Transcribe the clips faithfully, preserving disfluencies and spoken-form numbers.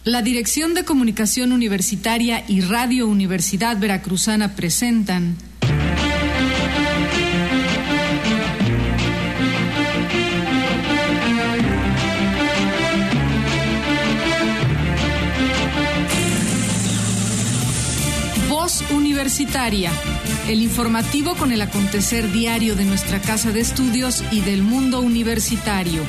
La Dirección de Comunicación Universitaria y Radio Universidad Veracruzana presentan Voz Universitaria, el informativo con el acontecer diario de nuestra casa de estudios y del mundo universitario.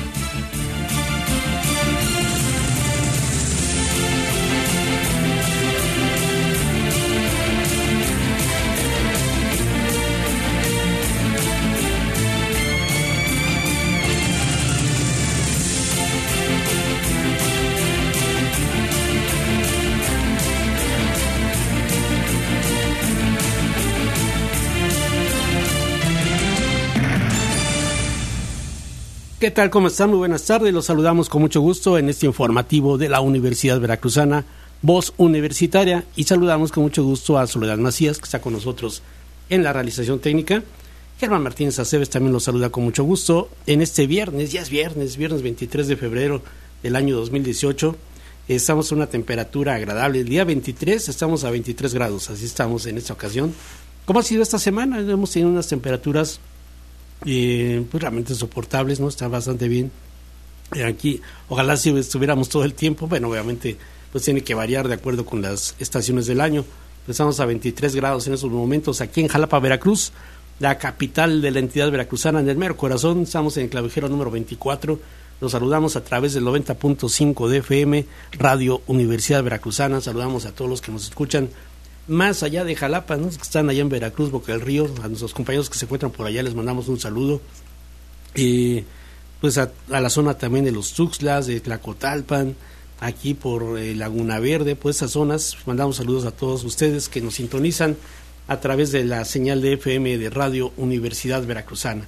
¿Qué tal? ¿Cómo están? Muy buenas tardes. Los saludamos con mucho gusto en este informativo de la Universidad Veracruzana, Voz Universitaria, y saludamos con mucho gusto a Soledad Macías, que está con nosotros en la realización técnica. Germán Martínez Aceves también los saluda con mucho gusto en este viernes, ya es viernes, viernes veintitrés de febrero del año dos mil dieciocho. Estamos a una temperatura agradable. El día veintitrés estamos a veintitrés grados, así estamos en esta ocasión. ¿Cómo ha sido esta semana? Hemos tenido unas temperaturas Eh, pues realmente soportables, ¿no? Está bastante bien. Eh, aquí, ojalá si estuviéramos todo el tiempo, bueno, obviamente, pues tiene que variar de acuerdo con las estaciones del año. Estamos a veintitrés grados en estos momentos aquí en Jalapa, Veracruz, la capital de la entidad veracruzana, en el mero corazón. Estamos en el clavijero número veinticuatro. Los saludamos a través del noventa punto cinco de F M, Radio Universidad Veracruzana. Saludamos a todos los que nos escuchan más allá de Jalapa, ¿no? Que están allá en Veracruz, Boca del Río. A nuestros compañeros que se encuentran por allá les mandamos un saludo. Eh, pues a, a la zona también de los Tuxtlas, de Tlacotalpan, aquí por eh, Laguna Verde, pues esas zonas. Mandamos saludos a todos ustedes que nos sintonizan a través de la señal de F M de Radio Universidad Veracruzana.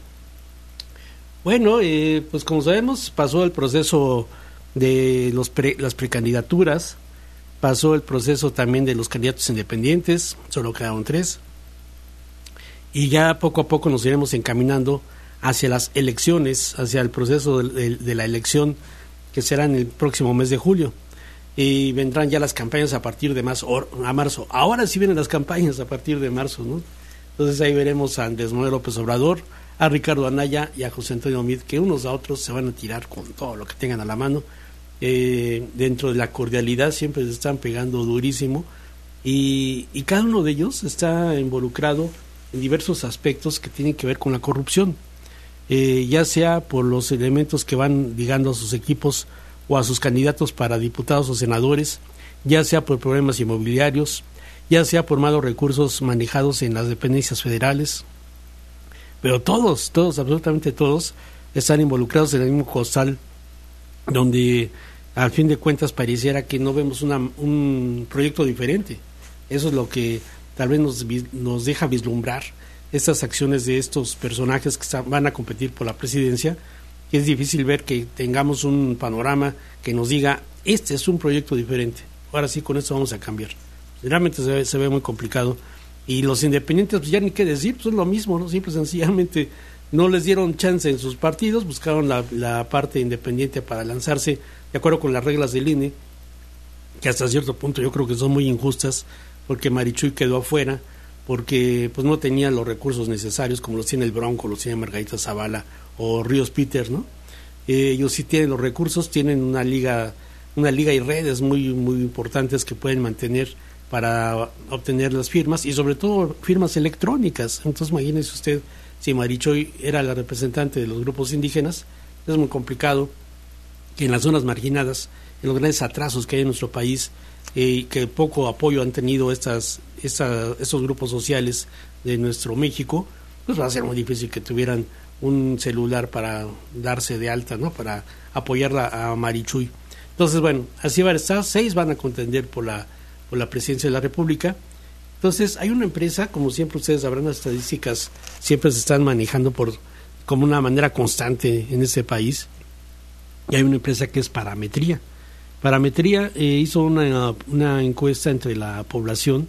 Bueno, eh, pues como sabemos, pasó el proceso de los pre, las precandidaturas. Pasó el proceso también de los candidatos independientes, solo quedaron tres, y ya poco a poco nos iremos encaminando hacia las elecciones, hacia el proceso de, de, de la elección que será en el próximo mes de julio, y vendrán ya las campañas a partir de marzo, a marzo. Ahora sí vienen las campañas a partir de marzo, ¿no? Entonces ahí veremos a Andrés Manuel López Obrador, a Ricardo Anaya y a José Antonio Meade, que unos a otros se van a tirar con todo lo que tengan a la mano. Eh, dentro de la cordialidad siempre se están pegando durísimo, y, y cada uno de ellos está involucrado en diversos aspectos que tienen que ver con la corrupción, eh, ya sea por los elementos que van ligando a sus equipos o a sus candidatos para diputados o senadores, ya sea por problemas inmobiliarios, ya sea por malos recursos manejados en las dependencias federales, pero todos, todos, absolutamente todos están involucrados en el mismo costal, donde al fin de cuentas pareciera que no vemos una, un proyecto diferente. Eso es lo que tal vez nos, nos deja vislumbrar estas acciones de estos personajes que están, van a competir por la presidencia, que es difícil ver que tengamos un panorama que nos diga, este es un proyecto diferente, ahora sí con esto vamos a cambiar. Realmente se ve, se ve muy complicado, y los independientes, pues ya ni qué decir, pues es lo mismo, ¿no? Simple y sencillamente no les dieron chance en sus partidos, buscaron la, la parte independiente para lanzarse de acuerdo con las reglas del I N E, que hasta cierto punto yo creo que son muy injustas, porque Marichuy quedó afuera, porque pues no tenía los recursos necesarios como los tiene el Bronco, los tiene Margarita Zavala o Ríos Peter, ¿no? Eh, ellos sí tienen los recursos, tienen una liga, una liga y redes muy, muy importantes que pueden mantener para obtener las firmas, y sobre todo firmas electrónicas. Entonces imagínese usted, si Marichuy era la representante de los grupos indígenas, es muy complicado que en las zonas marginadas, en los grandes atrasos que hay en nuestro país, eh, que poco apoyo han tenido estas, esta, estos grupos sociales de nuestro México, pues va a ser muy difícil que tuvieran un celular para darse de alta, ¿no? Para apoyarla a Marichuy. Entonces, bueno, así van a estar, seis van a contender por la, por la presidencia de la República. Entonces, hay una empresa, como siempre ustedes sabrán, las estadísticas siempre se están manejando por como una manera constante en este país, y hay una empresa que es Parametría. Parametría eh, hizo una, una encuesta entre la población,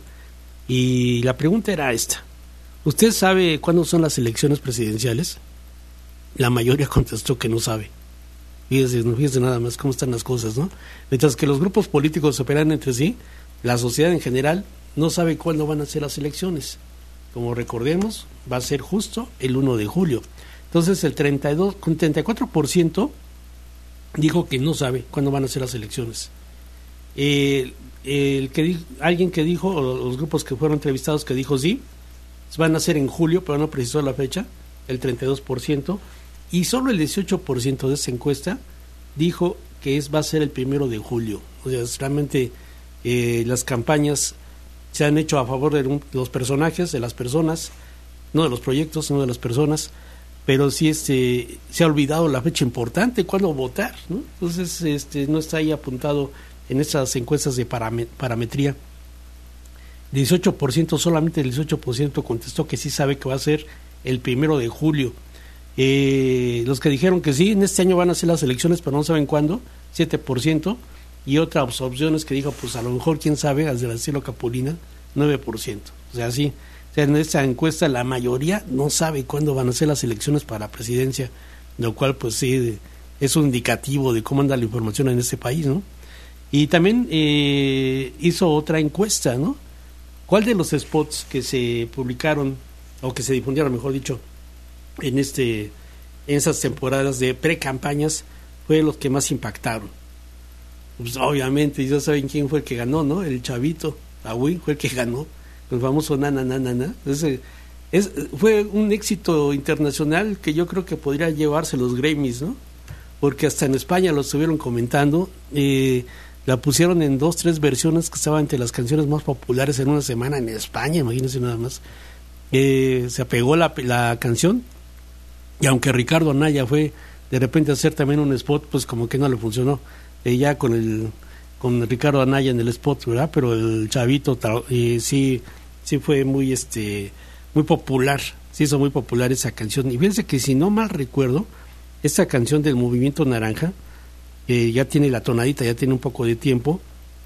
y la pregunta era esta: ¿usted sabe cuándo son las elecciones presidenciales? La mayoría contestó que no sabe. Fíjense, fíjense nada más cómo están las cosas, ¿no? Mientras que los grupos políticos operan entre sí, la sociedad en general no sabe cuándo van a ser las elecciones. Como recordemos, va a ser justo el uno de julio. Entonces el treinta y dos, con treinta y cuatro por ciento dijo que no sabe cuándo van a ser las elecciones. El, el que alguien que dijo, o los grupos que fueron entrevistados que dijo sí, van a ser en julio, pero no precisó la fecha, el treinta y dos por ciento, y solo el dieciocho por ciento de esa encuesta dijo que es va a ser el primero de julio. O sea, realmente eh, las campañas se han hecho a favor de los personajes, de las personas, no de los proyectos, no de las personas, pero sí este, se ha olvidado la fecha importante, cuándo votar, ¿no? Entonces este, no está ahí apuntado en estas encuestas de param- parametría. dieciocho por ciento, solamente el dieciocho por ciento contestó que sí sabe que va a ser el primero de julio. Eh, los que dijeron que sí, en este año van a ser las elecciones, pero no saben cuándo, siete por ciento. Y otras opciones que dijo, pues a lo mejor, quién sabe, desde el cielo Capulina, nueve por ciento. O sea, sí, o sea, en esta encuesta la mayoría no sabe cuándo van a ser las elecciones para la presidencia, lo cual pues sí es un indicativo de cómo anda la información en este país, ¿no? Y también eh, hizo otra encuesta, ¿no? ¿Cuál de los spots que se publicaron, o que se difundieron, mejor dicho, en este en esas temporadas de pre-campañas, fue los que más impactaron? Pues obviamente ya saben quién fue el que ganó, ¿no? El chavito Agüí fue el que ganó, el famoso na na na na na. Entonces, es, fue un éxito internacional que yo creo que podría llevarse los Grammys, ¿no? Porque hasta en España lo estuvieron comentando, eh, la pusieron en dos, tres versiones que estaban entre las canciones más populares en una semana en España, imagínense nada más. Eh, se apegó la, la canción, y aunque Ricardo Anaya fue de repente a hacer también un spot, pues como que no le funcionó. Eh, ya con el con Ricardo Anaya en el spot, ¿verdad? Pero el chavito eh, sí sí fue muy este muy popular, se hizo muy popular esa canción. Y fíjense que si no mal recuerdo, esta canción del Movimiento Naranja, eh, ya tiene la tonadita, ya tiene un poco de tiempo,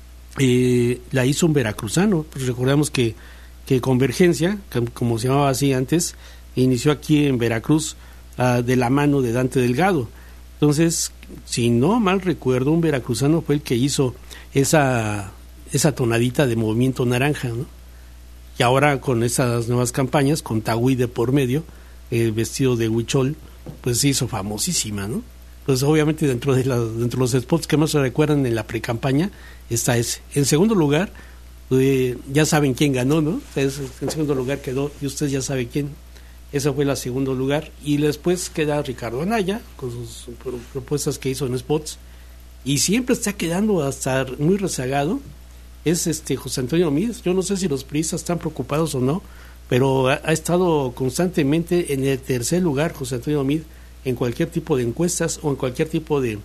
eh, la hizo un veracruzano. Pues recordamos que, que Convergencia, como se llamaba así antes, inició aquí en Veracruz, uh, de la mano de Dante Delgado. Entonces, si no mal recuerdo, un veracruzano fue el que hizo esa esa tonadita de Movimiento Naranja, ¿no? Y ahora con esas nuevas campañas, con Tagüí de por medio, el vestido de huichol, pues se hizo famosísima, ¿no? Pues obviamente dentro de, la, dentro de los spots que más se recuerdan en la pre-campaña está ese. En segundo lugar, eh, ya saben quién ganó, ¿no? Entonces, en segundo lugar quedó, y usted ya sabe quién. Ese fue el segundo lugar, y después queda Ricardo Anaya con sus propuestas que hizo en spots, y siempre está quedando hasta muy rezagado es este José Antonio Meade. Yo no sé si los priistas están preocupados o no, pero ha, ha estado constantemente en el tercer lugar José Antonio Meade en cualquier tipo de encuestas o en cualquier tipo de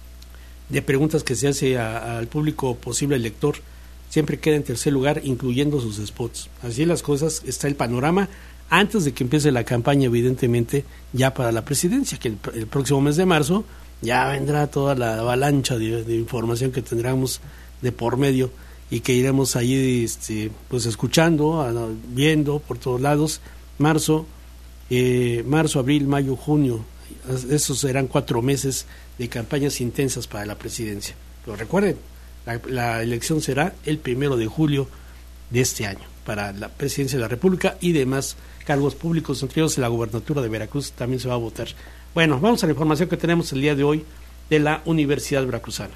de preguntas que se hace a, al público posible elector. Siempre queda en tercer lugar, incluyendo sus spots. Así las cosas, está el panorama antes de que empiece la campaña, evidentemente, ya para la presidencia, que el, el próximo mes de marzo ya vendrá toda la avalancha de, de información que tendremos de por medio y que iremos ahí este, pues escuchando, a, viendo por todos lados. Marzo, eh, marzo, abril, mayo, junio, esos serán cuatro meses de campañas intensas para la presidencia. Pero recuerden, la, la elección será el primero de julio de este año para la presidencia de la República y demás cargos públicos, entre ellos la gubernatura de Veracruz también se va a votar. Bueno, vamos a la información que tenemos el día de hoy de la Universidad Veracruzana.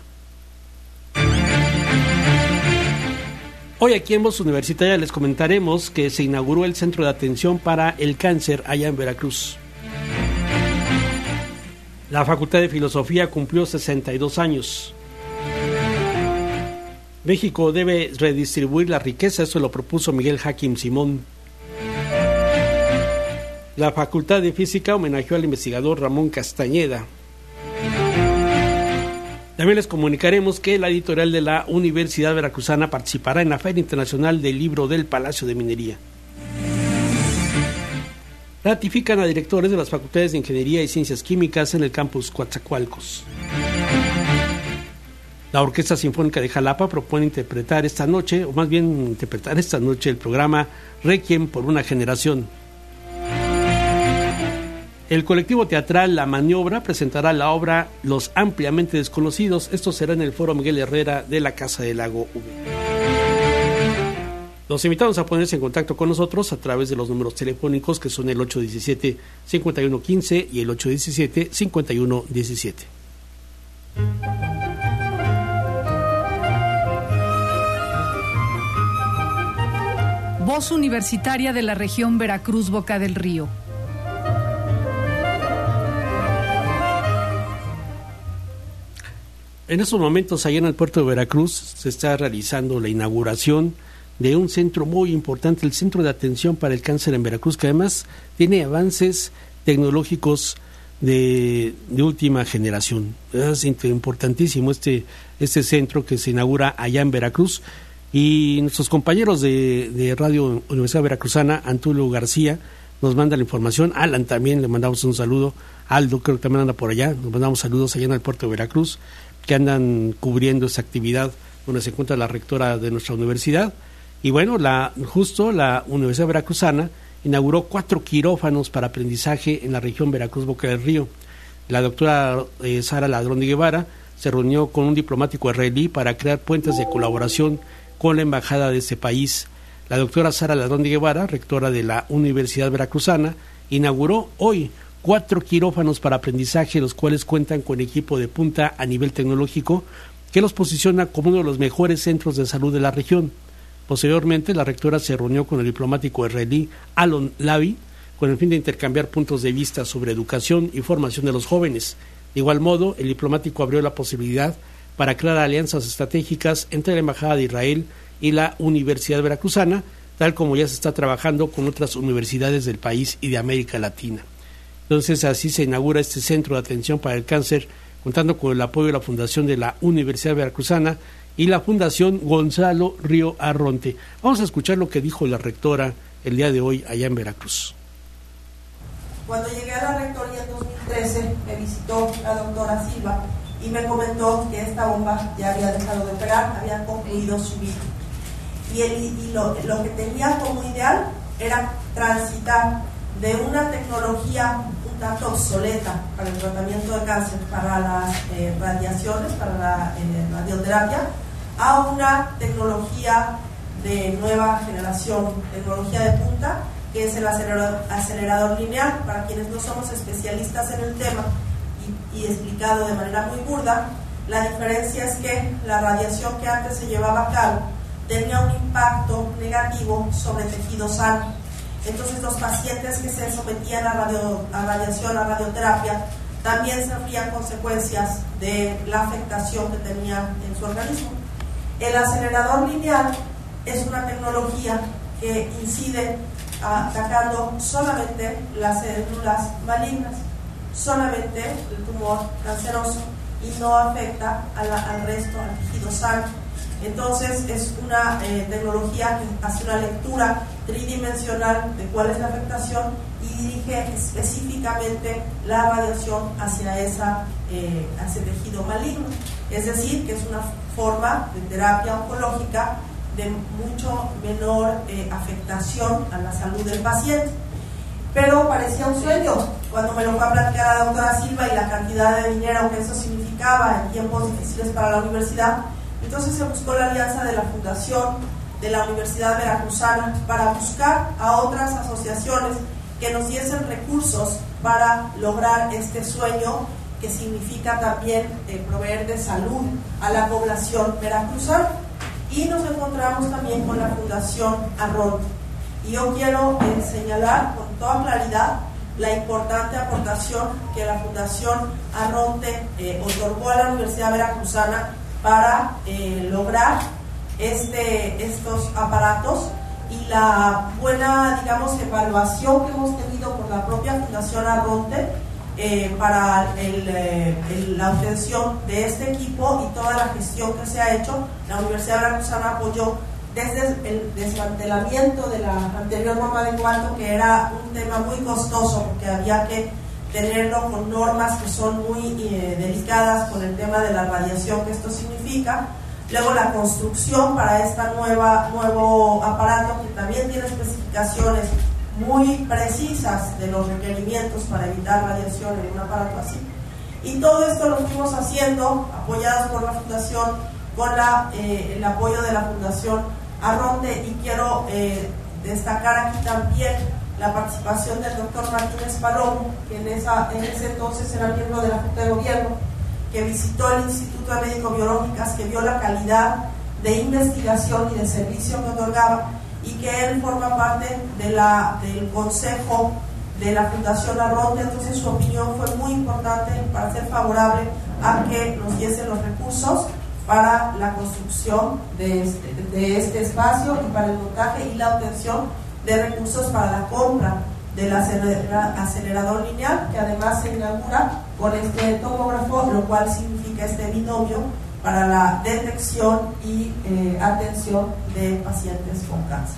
Hoy aquí en Voz Universitaria les comentaremos que se inauguró el Centro de Atención para el Cáncer allá en Veracruz. La Facultad de Filosofía cumplió sesenta y dos años. México debe redistribuir la riqueza, eso lo propuso Miguel Hakim Simón. La Facultad de Física homenajeó al investigador Ramón Castañeda. También les comunicaremos que la editorial de la Universidad Veracruzana participará en la Feria Internacional del Libro del Palacio de Minería. Ratifican a directores de las Facultades de Ingeniería y Ciencias Químicas en el campus Coatzacoalcos. La Orquesta Sinfónica de Jalapa propone interpretar esta noche, o más bien interpretar esta noche, el programa Requiem por una generación. El colectivo teatral La Maniobra presentará la obra Los ampliamente desconocidos. Esto será en el Foro Miguel Herrera de la Casa del Lago V. Los invitamos a ponerse en contacto con nosotros a través de los números telefónicos que son el ocho uno siete, cinco uno uno cinco y el ocho uno siete, cinco uno uno siete. Voz Universitaria de la Región Veracruz Boca del Río. En estos momentos, allá en el puerto de Veracruz, se está realizando la inauguración de un centro muy importante, el Centro de Atención para el Cáncer en Veracruz, que además tiene avances tecnológicos de, de última generación. Es importantísimo este, este centro que se inaugura allá en Veracruz. Y nuestros compañeros de, de Radio Universidad Veracruzana, Antulio García, nos manda la información. Alan también, le mandamos un saludo. Aldo creo que también anda por allá. Nos mandamos saludos allá en el puerto de Veracruz, que andan cubriendo esta actividad donde se encuentra la rectora de nuestra universidad. Y bueno, la, justo la Universidad Veracruzana inauguró cuatro quirófanos para aprendizaje en la región Veracruz Boca del Río. La doctora eh, Sara Ladrón de Guevara se reunió con un diplomático israelí para crear puentes de colaboración con la embajada de este país. La doctora Sara Ladrón de Guevara, rectora de la Universidad Veracruzana, inauguró hoy cuatro quirófanos para aprendizaje, los cuales cuentan con equipo de punta a nivel tecnológico que los posiciona como uno de los mejores centros de salud de la región. Posteriormente, la rectora se reunió con el diplomático israelí Alon Lavi con el fin de intercambiar puntos de vista sobre educación y formación de los jóvenes. De igual modo, el diplomático abrió la posibilidad para crear alianzas estratégicas entre la Embajada de Israel y la Universidad Veracruzana, tal como ya se está trabajando con otras universidades del país y de América Latina. Entonces, así se inaugura este Centro de Atención para el Cáncer, contando con el apoyo de la Fundación de la Universidad Veracruzana y la Fundación Gonzalo Río Arronte. Vamos a escuchar lo que dijo la rectora el día de hoy allá en Veracruz. Cuando llegué a la rectoría en dos mil trece, me visitó la doctora Silva y me comentó que esta bomba ya había dejado de operar, había concluido su vida. Y, el, y lo, lo que tenía como ideal era transitar de una tecnología un tanto obsoleta para el tratamiento de cáncer, para las eh, radiaciones, para la eh, radioterapia, a una tecnología de nueva generación, tecnología de punta, que es el acelerador, acelerador lineal. Para quienes no somos especialistas en el tema y, y explicado de manera muy burda, la diferencia es que la radiación que antes se llevaba a cabo tenía un impacto negativo sobre tejido sano. Entonces los pacientes que se sometían a, radio, a radiación, a radioterapia, también sufrían consecuencias de la afectación que tenía en su organismo. El acelerador lineal es una tecnología que incide atacando solamente las células malignas, solamente el tumor canceroso, y no afecta a la, al resto, al tejido sano. Entonces es una eh, tecnología que hace una lectura tridimensional de cuál es la afectación y dirige específicamente la radiación hacia, esa, eh, hacia el tejido maligno. Es decir, que es una forma de terapia oncológica de mucho menor eh, afectación a la salud del paciente. Pero parecía un sueño cuando me lo fue a platicar la doctora Silva y la cantidad de dinero que eso significaba en tiempos difíciles para la universidad. Entonces se buscó la alianza de la Fundación de la Universidad Veracruzana para buscar a otras asociaciones que nos diesen recursos para lograr este sueño, que significa también eh, proveer de salud a la población veracruzana. Y nos encontramos también con la Fundación Arronte. Y yo quiero eh, señalar con toda claridad la importante aportación que la Fundación Arronte eh, otorgó a la Universidad Veracruzana para eh, lograr este, estos aparatos, y la buena, digamos, evaluación que hemos tenido por la propia Fundación Arronte eh, para el, eh, el, la obtención de este equipo y toda la gestión que se ha hecho. La Universidad Veracruzana apoyó desde el desmantelamiento de la anterior bomba de cuarto, que era un tema muy costoso porque había que tenerlo con normas que son muy eh, delicadas con el tema de la radiación que esto significa. Luego la construcción para este nuevo aparato, que también tiene especificaciones muy precisas de los requerimientos para evitar radiación en un aparato así. Y todo esto lo fuimos haciendo apoyados por la Fundación, con la, eh, el apoyo de la Fundación Arronte, y quiero eh, destacar aquí también la participación del doctor Martínez Palomo, que en, esa, en ese entonces era miembro de la Junta de Gobierno, que visitó el Instituto de Médico-Biológicas, que vio la calidad de investigación y de servicio que otorgaba, y que él forma parte de la, del consejo de la Fundación Arronte. Entonces su opinión fue muy importante para ser favorable a que nos diesen los recursos para la construcción de este, de este espacio y para el montaje y la obtención de recursos para la compra del acelerador lineal, que además se inaugura con este tomógrafo, lo cual significa este binomio para la detección y eh, atención de pacientes con cáncer.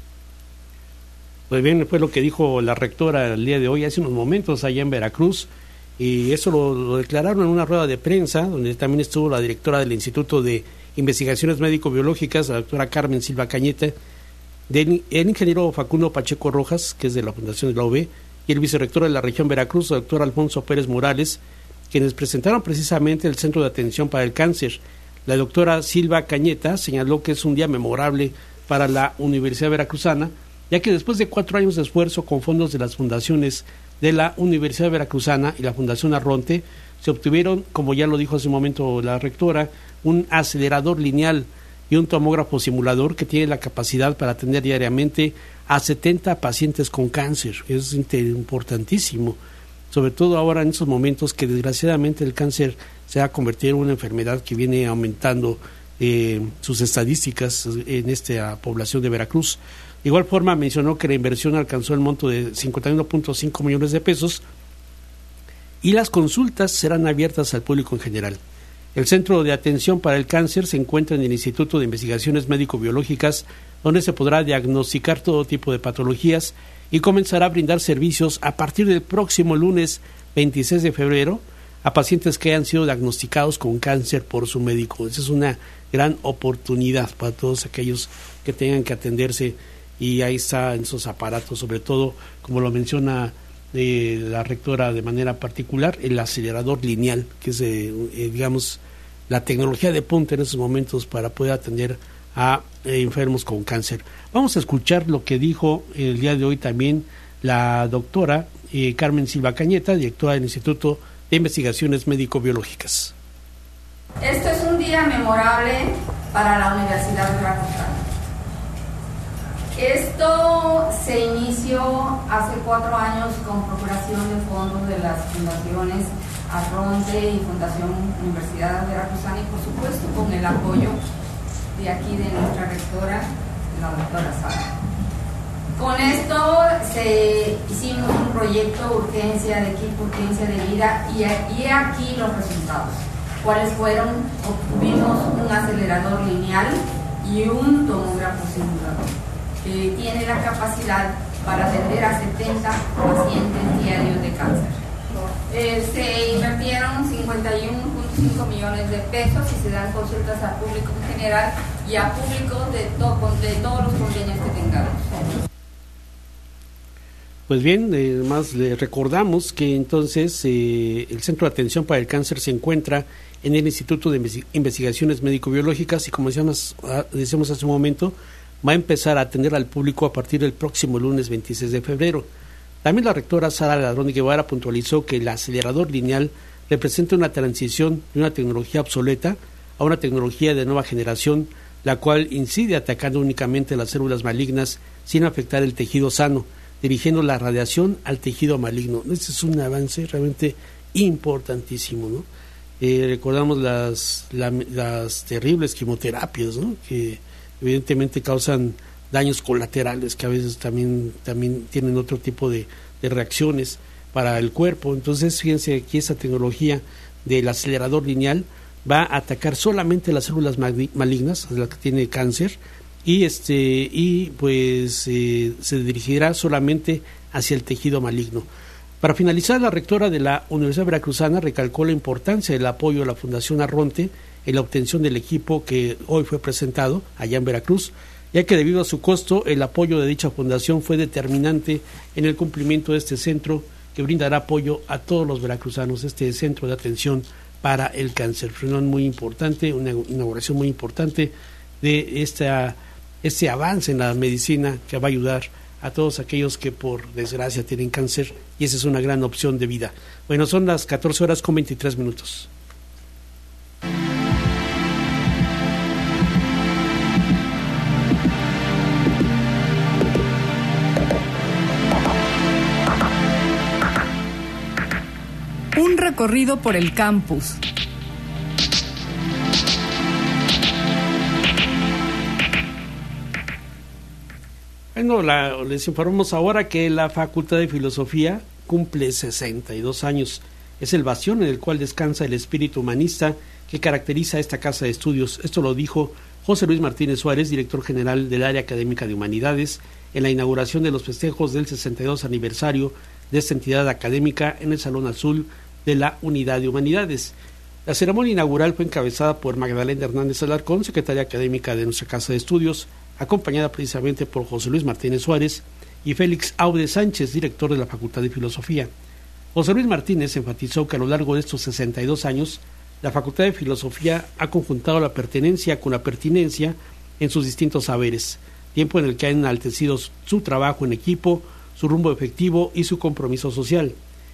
Pues bien, fue lo que dijo la rectora el día de hoy, hace unos momentos, allá en Veracruz, y eso lo, lo declararon en una rueda de prensa, donde también estuvo la directora del Instituto de Investigaciones Médico-Biológicas, la doctora Carmen Silva Cañeta, del, el ingeniero Facundo Pacheco Rojas, que es de la Fundación de la U B, y el vicerrector de la región Veracruz, el doctor Alfonso Pérez Morales, quienes presentaron precisamente el Centro de Atención para el Cáncer. La doctora Silva Cañeta señaló que es un día memorable para la Universidad Veracruzana, ya que después de cuatro años de esfuerzo con fondos de las fundaciones de la Universidad Veracruzana y la Fundación Arronte, se obtuvieron, como ya lo dijo hace un momento la rectora, un acelerador lineal y un tomógrafo simulador que tiene la capacidad para atender diariamente a setenta pacientes con cáncer. Es importantísimo, sobre todo ahora en estos momentos que desgraciadamente el cáncer se ha convertido en una enfermedad que viene aumentando eh, sus estadísticas en esta población de Veracruz. De igual forma mencionó que la inversión alcanzó el monto de cincuenta y uno punto cinco millones de pesos y las consultas serán abiertas al público en general. El Centro de Atención para el Cáncer se encuentra en el Instituto de Investigaciones Médico-Biológicas, donde se podrá diagnosticar todo tipo de patologías y comenzará a brindar servicios a partir del próximo lunes veintiséis de febrero a pacientes que hayan sido diagnosticados con cáncer por su médico. Esa es una gran oportunidad para todos aquellos que tengan que atenderse, y ahí está en esos aparatos, sobre todo, como lo menciona eh, la rectora de manera particular, el acelerador lineal, que es, eh, eh, digamos, la tecnología de punta en esos momentos para poder atender a eh, enfermos con cáncer. Vamos a escuchar lo que dijo el día de hoy también la doctora eh, Carmen Silva Cañeta, directora del Instituto de Investigaciones Médico-Biológicas. Esto es un día memorable para la Universidad Veracruzana. Esto se inició hace cuatro años con procuración de fondos de las fundaciones Arronte y Fundación Universidad Veracruzana, y por supuesto con el apoyo de aquí de nuestra rectora, la doctora Sara. Con esto se hicimos un proyecto urgencia de equipo, urgencia de vida, y, y aquí los resultados. ¿Cuáles fueron? Obtuvimos un acelerador lineal y un tomógrafo simulador, que tiene la capacidad para atender a setenta pacientes diarios de cáncer. Eh, se invirtieron cincuenta y uno punto cinco millones de pesos y se dan consultas al público en general y a público de, to de todos los convenios que tengamos. Pues bien, además le recordamos que entonces eh, el Centro de Atención para el Cáncer se encuentra en el Instituto de Investigaciones Médico-Biológicas, y como decíamos, decíamos hace un momento, va a empezar a atender al público a partir del próximo lunes veintiséis de febrero. También la rectora Sara Ladrón de Guevara puntualizó que el acelerador lineal representa una transición de una tecnología obsoleta a una tecnología de nueva generación, la cual incide atacando únicamente las células malignas sin afectar el tejido sano, dirigiendo la radiación al tejido maligno. Este es un avance realmente importantísimo, ¿no? Eh, recordamos las, la, las terribles quimioterapias, ¿no?, que evidentemente causan daños colaterales que a veces también, también tienen otro tipo de, de reacciones para el cuerpo. Entonces, fíjense aquí esa tecnología del acelerador lineal va a atacar solamente las células malignas, las que tiene cáncer, y este y pues eh, se dirigirá solamente hacia el tejido maligno. Para finalizar, la rectora de la Universidad Veracruzana recalcó la importancia del apoyo a la Fundación Arronte en la obtención del equipo que hoy fue presentado allá en Veracruz, ya que debido a su costo, el apoyo de dicha fundación fue determinante en el cumplimiento de este centro, que brindará apoyo a todos los veracruzanos, este centro de atención para el cáncer. Reunión muy importante, una inauguración muy importante de esta, este avance en la medicina que va a ayudar a todos aquellos que por desgracia tienen cáncer, y esa es una gran opción de vida. Bueno, son las catorce horas con veintitrés minutos. Un recorrido por el campus. Bueno, la, les informamos ahora que la Facultad de Filosofía cumple sesenta y dos años. Es el bastión en el cual descansa el espíritu humanista que caracteriza a esta casa de estudios. Esto lo dijo José Luis Martínez Suárez, director general del Área Académica de Humanidades, en la inauguración de los festejos del sesenta y dos aniversario de esta entidad académica en el Salón Azul de la Unidad de Humanidades. La ceremonia inaugural fue encabezada por Magdalena Hernández Alarcón, secretaria académica de nuestra casa de estudios, acompañada precisamente por José Luis Martínez Suárez y Félix Aude Sánchez, director de la Facultad de Filosofía. José Luis Martínez enfatizó que a lo largo de estos sesenta y dos años, la Facultad de Filosofía ha conjuntado la pertenencia con la pertinencia en sus distintos saberes, tiempo en el que ha enaltecido su trabajo en equipo, su rumbo efectivo y su compromiso social.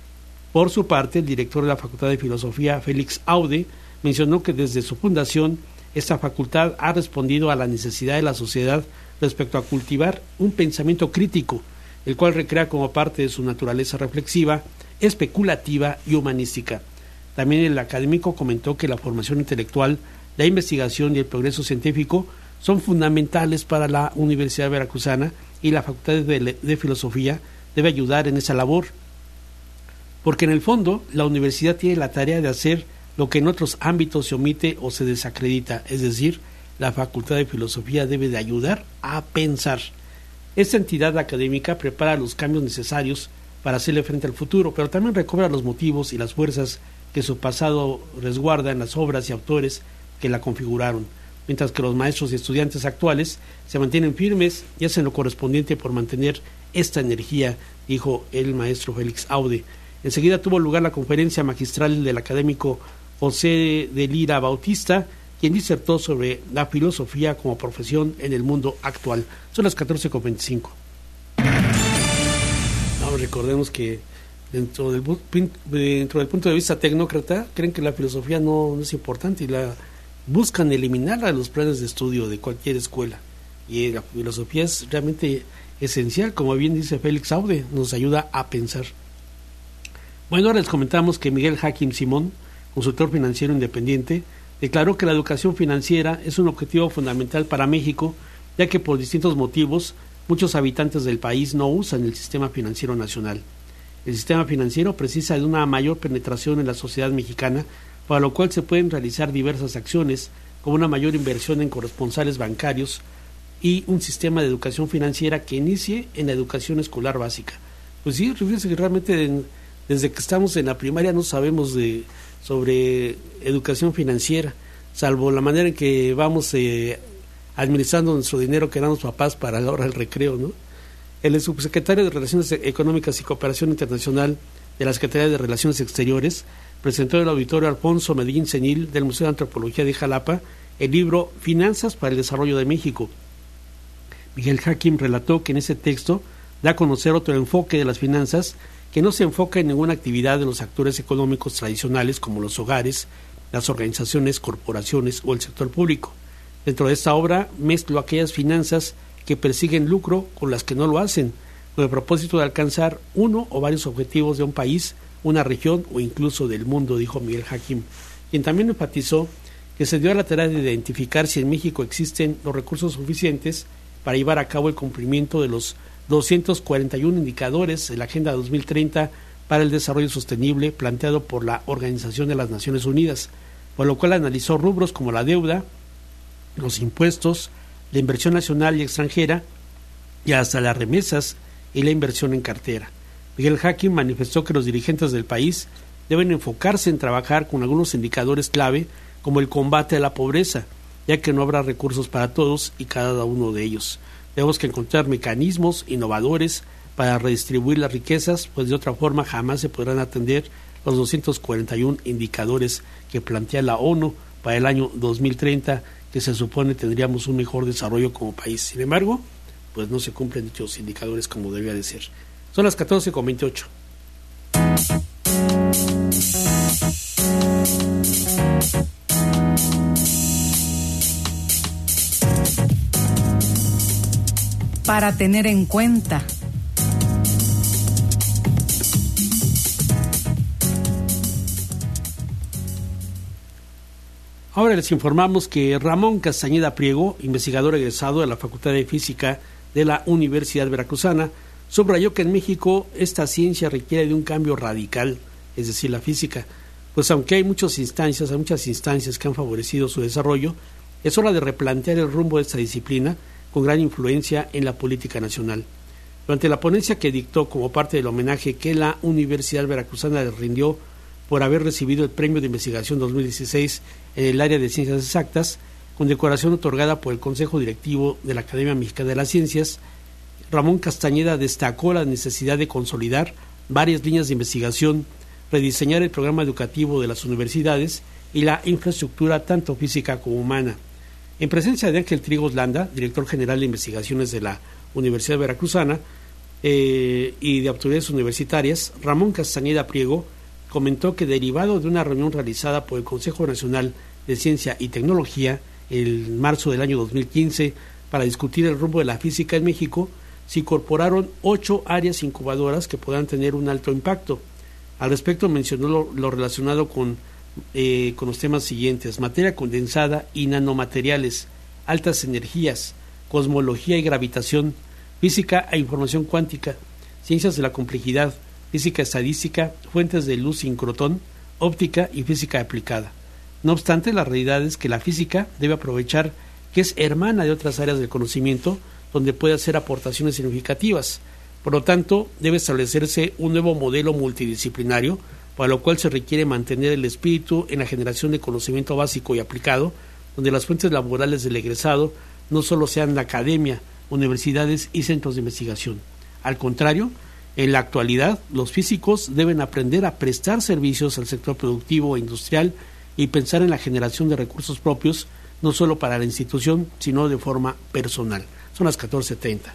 Por su parte, el director de la Facultad de Filosofía, Félix Aude, mencionó que desde su fundación, esta facultad ha respondido a la necesidad de la sociedad respecto a cultivar un pensamiento crítico, el cual recrea como parte de su naturaleza reflexiva, especulativa y humanística. También el académico comentó que la formación intelectual, la investigación y el progreso científico son fundamentales para la Universidad Veracruzana, y la Facultad de, de Filosofía debe ayudar en esa labor, porque en el fondo la universidad tiene la tarea de hacer lo que en otros ámbitos se omite o se desacredita, es decir, la Facultad de Filosofía debe de ayudar a pensar. Esta entidad académica prepara los cambios necesarios para hacerle frente al futuro, pero también recobra los motivos y las fuerzas que su pasado resguarda en las obras y autores que la configuraron, mientras que los maestros y estudiantes actuales se mantienen firmes y hacen lo correspondiente por mantener esta energía, dijo el maestro Félix Aude. Enseguida tuvo lugar la conferencia magistral del académico José de Lira Bautista, quien disertó sobre la filosofía como profesión en el mundo actual. Son las catorce con veinticinco. No, recordemos que dentro del, dentro del punto de vista tecnócrata, creen que la filosofía no, no es importante y la buscan eliminarla de los planes de estudio de cualquier escuela. Y la filosofía es realmente esencial, como bien dice Félix Aude, nos ayuda a pensar. Bueno, ahora les comentamos que Miguel Hakim Simón, consultor financiero independiente, declaró que la educación financiera es un objetivo fundamental para México, ya que por distintos motivos muchos habitantes del país no usan el sistema financiero nacional. El sistema financiero precisa de una mayor penetración en la sociedad mexicana, para lo cual se pueden realizar diversas acciones, como una mayor inversión en corresponsales bancarios y un sistema de educación financiera que inicie en la educación escolar básica. Pues sí, fíjense que realmente en, desde que estamos en la primaria no sabemos de sobre educación financiera, salvo la manera en que vamos eh, administrando nuestro dinero que dan los papás para la hora del recreo, ¿no? El subsecretario de Relaciones Económicas y Cooperación Internacional de la Secretaría de Relaciones Exteriores presentó en el auditorio Alfonso Medellín Senil del Museo de Antropología de Jalapa el libro Finanzas para el Desarrollo de México. Miguel Hakim relató que en ese texto da a conocer otro enfoque de las finanzas que no se enfoca en ninguna actividad de los actores económicos tradicionales como los hogares, las organizaciones, corporaciones o el sector público. Dentro de esta obra mezclo aquellas finanzas que persiguen lucro con las que no lo hacen, con el propósito de alcanzar uno o varios objetivos de un país, una región o incluso del mundo, dijo Miguel Hakim, quien también enfatizó que se dio a la tarea de identificar si en México existen los recursos suficientes para llevar a cabo el cumplimiento de los doscientos cuarenta y uno indicadores de la Agenda dos mil treinta para el Desarrollo Sostenible planteado por la Organización de las Naciones Unidas, por lo cual analizó rubros como la deuda, los impuestos, la inversión nacional y extranjera, y hasta las remesas y la inversión en cartera. Miguel Hakim manifestó que los dirigentes del país deben enfocarse en trabajar con algunos indicadores clave como el combate a la pobreza, ya que no habrá recursos para todos y cada uno de ellos. Tenemos que encontrar mecanismos innovadores para redistribuir las riquezas, pues de otra forma jamás se podrán atender los doscientos cuarenta y uno indicadores que plantea la ONU para el año dos mil treinta, que se supone tendríamos un mejor desarrollo como país. Sin embargo, pues no se cumplen dichos indicadores como debía de ser. Son las catorce con veintiocho. Para tener en cuenta. Ahora les informamos que Ramón Castañeda Priego, investigador egresado de la Facultad de Física de la Universidad Veracruzana, subrayó que en México esta ciencia requiere de un cambio radical, es decir, la física, pues aunque hay muchas instancias, hay muchas instancias que han favorecido su desarrollo, es hora de replantear el rumbo de esta disciplina con gran influencia en la política nacional. Durante la ponencia que dictó como parte del homenaje que la Universidad Veracruzana le rindió por haber recibido el Premio de Investigación dos mil dieciséis en el área de Ciencias Exactas, condecoración otorgada por el Consejo Directivo de la Academia Mexicana de las Ciencias, Ramón Castañeda destacó la necesidad de consolidar varias líneas de investigación, rediseñar el programa educativo de las universidades y la infraestructura tanto física como humana. En presencia de Ángel Trigos Landa, director general de investigaciones de la Universidad Veracruzana eh, y de autoridades universitarias, Ramón Castañeda Priego comentó que derivado de una reunión realizada por el Consejo Nacional de Ciencia y Tecnología en marzo del año dos mil quince para discutir el rumbo de la física en México, se incorporaron ocho áreas incubadoras que podrán tener un alto impacto. Al respecto mencionó lo, lo relacionado con, eh, con los temas siguientes: materia condensada y nanomateriales, altas energías, cosmología y gravitación, física e información cuántica, ciencias de la complejidad, física estadística, fuentes de luz sincrotón, óptica y física aplicada. No obstante, la realidad es que la física debe aprovechar que es hermana de otras áreas del conocimiento donde puede hacer aportaciones significativas. Por lo tanto, debe establecerse un nuevo modelo multidisciplinario, para lo cual se requiere mantener el espíritu en la generación de conocimiento básico y aplicado, donde las fuentes laborales del egresado no solo sean la academia, universidades y centros de investigación. Al contrario, en la actualidad, los físicos deben aprender a prestar servicios al sector productivo e industrial y pensar en la generación de recursos propios, no solo para la institución, sino de forma personal. Son las catorce treinta.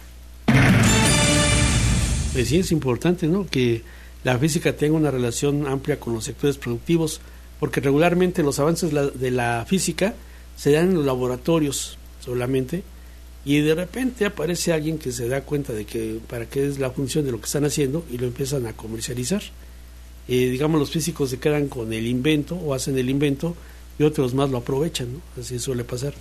Pues sí, es importante, ¿no?, que la física tenga una relación amplia con los sectores productivos, porque regularmente los avances de la física se dan en los laboratorios solamente, y de repente aparece alguien que se da cuenta de que para qué es la función de lo que están haciendo y lo empiezan a comercializar. Eh, digamos, los físicos se quedan con el invento o hacen el invento y otros más lo aprovechan, ¿no? Así suele pasar.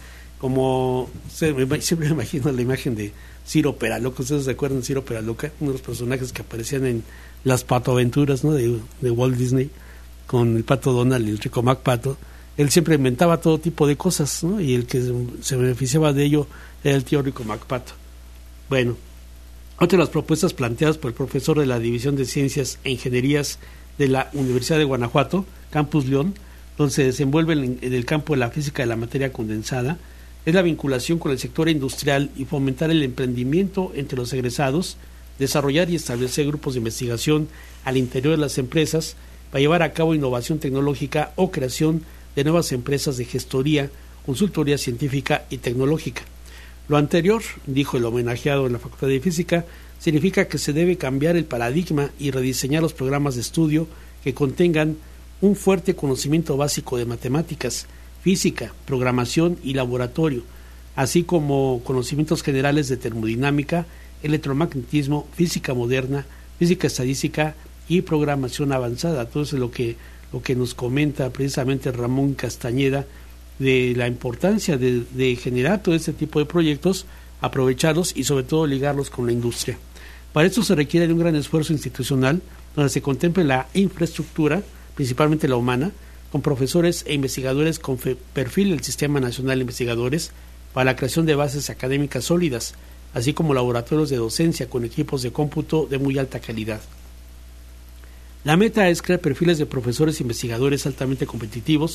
Como se, me, siempre me imagino la imagen de Ciro Peraloca. ¿Ustedes se acuerdan de Ciro Peraloca? Uno de los personajes que aparecían en las patoaventuras, ¿no?, de, de Walt Disney, con el Pato Donald y el Rico MacPato. Él siempre inventaba todo tipo de cosas, ¿no?, y el que se, se beneficiaba de ello era el tío Rico MacPato. Bueno, otra de las propuestas planteadas por el profesor de la División de Ciencias e Ingenierías de la Universidad de Guanajuato, Campus León, donde se desenvuelve en, en el campo de la física de la materia condensada, es la vinculación con el sector industrial y fomentar el emprendimiento entre los egresados, desarrollar y establecer grupos de investigación al interior de las empresas para llevar a cabo innovación tecnológica o creación de nuevas empresas de gestoría, consultoría científica y tecnológica. Lo anterior, dijo el homenajeado en la Facultad de Física, significa que se debe cambiar el paradigma y rediseñar los programas de estudio que contengan un fuerte conocimiento básico de matemáticas, física, programación y laboratorio, así como conocimientos generales de termodinámica, electromagnetismo, física moderna, física estadística y programación avanzada. Todo eso es lo que, lo que nos comenta precisamente Ramón Castañeda, de la importancia de, de generar todo este tipo de proyectos, aprovecharlos y sobre todo ligarlos con la industria. Para esto se requiere de un gran esfuerzo institucional donde se contemple la infraestructura, principalmente la humana, con profesores e investigadores con perfil del Sistema Nacional de Investigadores para la creación de bases académicas sólidas, así como laboratorios de docencia con equipos de cómputo de muy alta calidad. La meta es crear perfiles de profesores e investigadores altamente competitivos,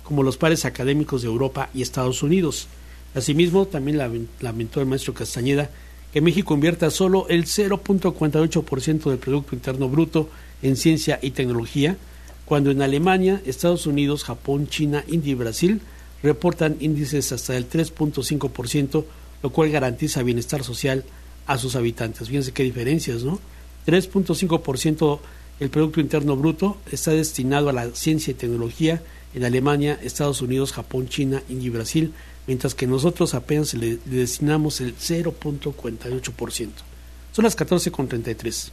como los pares académicos de Europa y Estados Unidos. Asimismo, también lamentó el maestro Castañeda que México invierta solo el cero punto cuarenta y ocho por ciento del Producto Interno Bruto en ciencia y tecnología, cuando en Alemania, Estados Unidos, Japón, China, India y Brasil reportan índices hasta el tres punto cinco por ciento, lo cual garantiza bienestar social a sus habitantes. Fíjense qué diferencias, ¿no? tres punto cinco por ciento del Producto Interno Bruto está destinado a la ciencia y tecnología en Alemania, Estados Unidos, Japón, China, India y Brasil, mientras que nosotros apenas le, le destinamos el cero punto cuarenta y ocho por ciento. Son las catorce con treinta y tres.